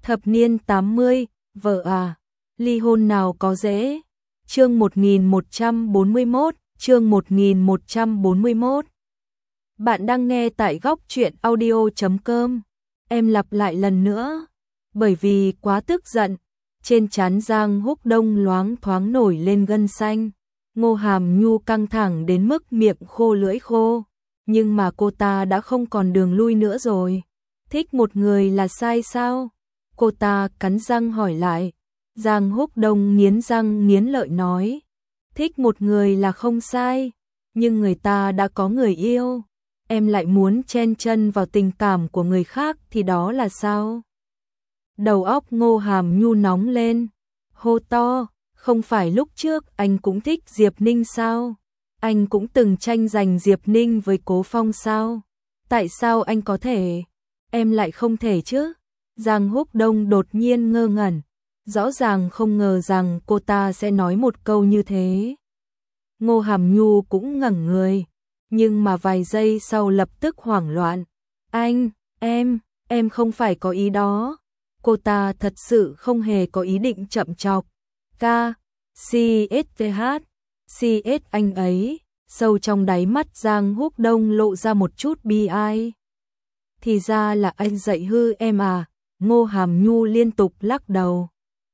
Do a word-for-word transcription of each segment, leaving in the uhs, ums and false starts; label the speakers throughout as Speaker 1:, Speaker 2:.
Speaker 1: Thập niên tám mươi, vợ à, ly hôn nào có dễ. Chương một nghìn một trăm bốn mươi mốt, chương một nghìn một trăm bốn mươi mốt. Bạn đang nghe tại góc truyện audio chấm com. Em lặp lại lần nữa, bởi vì quá tức giận, trên trán Giang Húc Đông loáng thoáng nổi lên gân xanh. Ngô Hàm Nhu căng thẳng đến mức miệng khô lưỡi khô, nhưng mà cô ta đã không còn đường lui nữa rồi. Thích một người là sai sao? Cô ta cắn răng hỏi lại. Giang Húc Đông nghiến răng nghiến lợi nói, thích một người là không sai, nhưng người ta đã có người yêu, em lại muốn chen chân vào tình cảm của người khác thì đó là sao? Đầu óc Ngô Hàm Nhu nóng lên, hô to, không phải lúc trước anh cũng thích Diệp Ninh sao? Anh cũng từng tranh giành Diệp Ninh với Cố Phong sao? Tại sao anh có thể, em lại không thể chứ? Giang Húc Đông đột nhiên ngơ ngẩn, rõ ràng không ngờ rằng cô ta sẽ nói một câu như thế. Ngô Hàm Nhu cũng ngẩn người, nhưng mà vài giây sau lập tức hoảng loạn. Anh, em, em không phải có ý đó. Cô ta thật sự không hề có ý định chậm chọc. K, C S T H, C S anh ấy, sâu trong đáy mắt Giang Húc Đông lộ ra một chút bi ai. Thì ra là anh dạy hư em à? Ngô Hàm Nhu liên tục lắc đầu.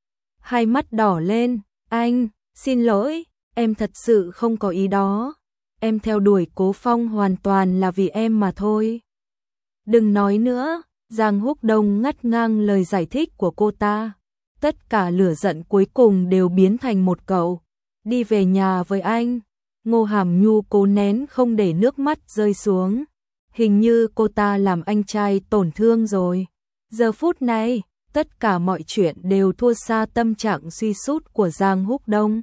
Speaker 1: Hai mắt đỏ lên, anh, xin lỗi, em thật sự không có ý đó. Em theo đuổi Cố Phong hoàn toàn là vì em mà thôi. Đừng nói nữa, Giang Húc Đông ngắt ngang lời giải thích của cô ta. Tất cả lửa giận cuối cùng đều biến thành một câu, đi về nhà với anh. Ngô Hàm Nhu cố nén không để nước mắt rơi xuống. Hình như cô ta làm anh trai tổn thương rồi. Giờ phút này, tất cả mọi chuyện đều thua xa tâm trạng suy sút của Giang Húc Đông.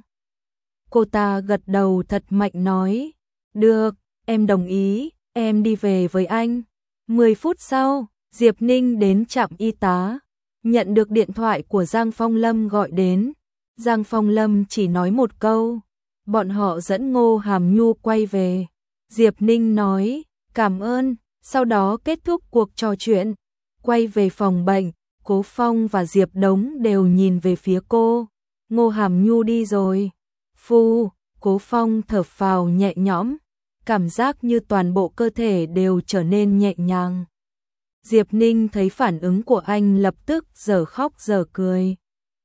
Speaker 1: Cô ta gật đầu thật mạnh nói, được, em đồng ý, em đi về với anh. Mười phút sau, Diệp Ninh đến trạm y tá, nhận được điện thoại của Giang Phong Lâm gọi đến. Giang Phong Lâm chỉ nói một câu, bọn họ dẫn Ngô Hàm Nhu quay về. Diệp Ninh nói, cảm ơn, sau đó kết thúc cuộc trò chuyện. Quay về phòng bệnh, Cố Phong và Diệp Đống đều nhìn về phía cô. Ngô Hàm Nhu đi rồi. Phu, Cố Phong thở phào nhẹ nhõm, cảm giác như toàn bộ cơ thể đều trở nên nhẹ nhàng. Diệp Ninh thấy phản ứng của anh lập tức giờ khóc giờ cười.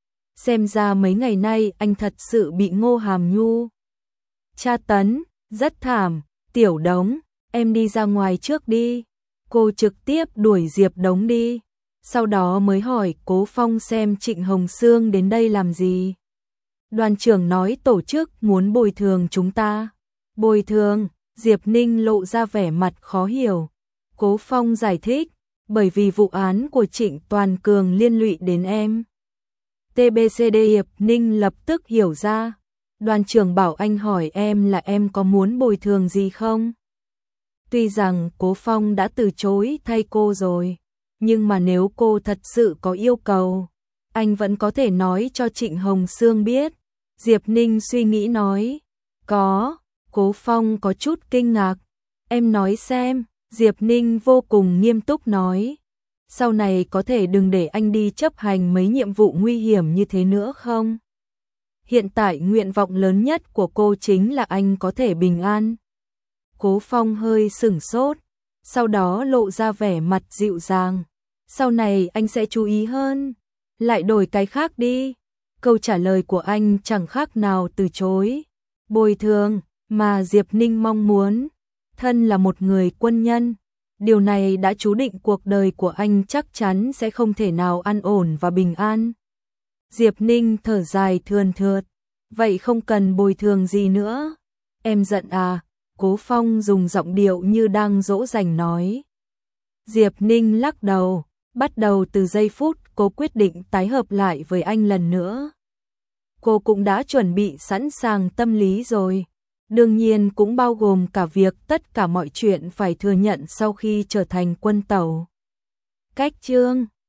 Speaker 1: Xem ra mấy ngày nay anh thật sự bị Ngô Hàm Nhu tra tấn, rất thảm. Tiểu Đống, em đi ra ngoài trước đi. Cô trực tiếp đuổi Diệp Đống đi, sau đó mới hỏi Cố Phong xem Trịnh Hồng Sương đến đây làm gì. Đoàn trưởng nói tổ chức muốn bồi thường chúng ta. Bồi thường? Diệp Ninh lộ ra vẻ mặt khó hiểu. Cố Phong giải thích, bởi vì vụ án của Trịnh Toàn Cường liên lụy đến em. tê bê xê đê Diệp Ninh lập tức hiểu ra. Đoàn trưởng bảo anh hỏi em là em có muốn bồi thường gì không? Tuy rằng Cố Phong đã từ chối thay cô rồi, nhưng mà nếu cô thật sự có yêu cầu, anh vẫn có thể nói cho Trịnh Hồng Sương biết. Diệp Ninh suy nghĩ nói, có. Cố Phong có chút kinh ngạc. Em nói xem. Diệp Ninh vô cùng nghiêm túc nói, sau này có thể đừng để anh đi chấp hành mấy nhiệm vụ nguy hiểm như thế nữa không? Hiện tại nguyện vọng lớn nhất của cô chính là anh có thể bình an. Cố Phong hơi sửng sốt, sau đó lộ ra vẻ mặt dịu dàng. Sau này anh sẽ chú ý hơn, lại đổi cái khác đi. Câu trả lời của anh chẳng khác nào từ chối. Bồi thường mà Diệp Ninh mong muốn, thân là một người quân nhân, điều này đã chú định cuộc đời của anh chắc chắn sẽ không thể nào an ổn và bình an. Diệp Ninh thở dài thườn thượt, vậy không cần bồi thường gì nữa. Em giận à? Cố Phong dùng giọng điệu như đang dỗ dành nói. Diệp Ninh lắc đầu, bắt đầu từ giây phút cô quyết định tái hợp lại với anh lần nữa. Cô cũng đã chuẩn bị sẵn sàng tâm lý rồi, đương nhiên cũng bao gồm cả việc tất cả mọi chuyện phải thừa nhận sau khi trở thành quân tẩu. Cách chương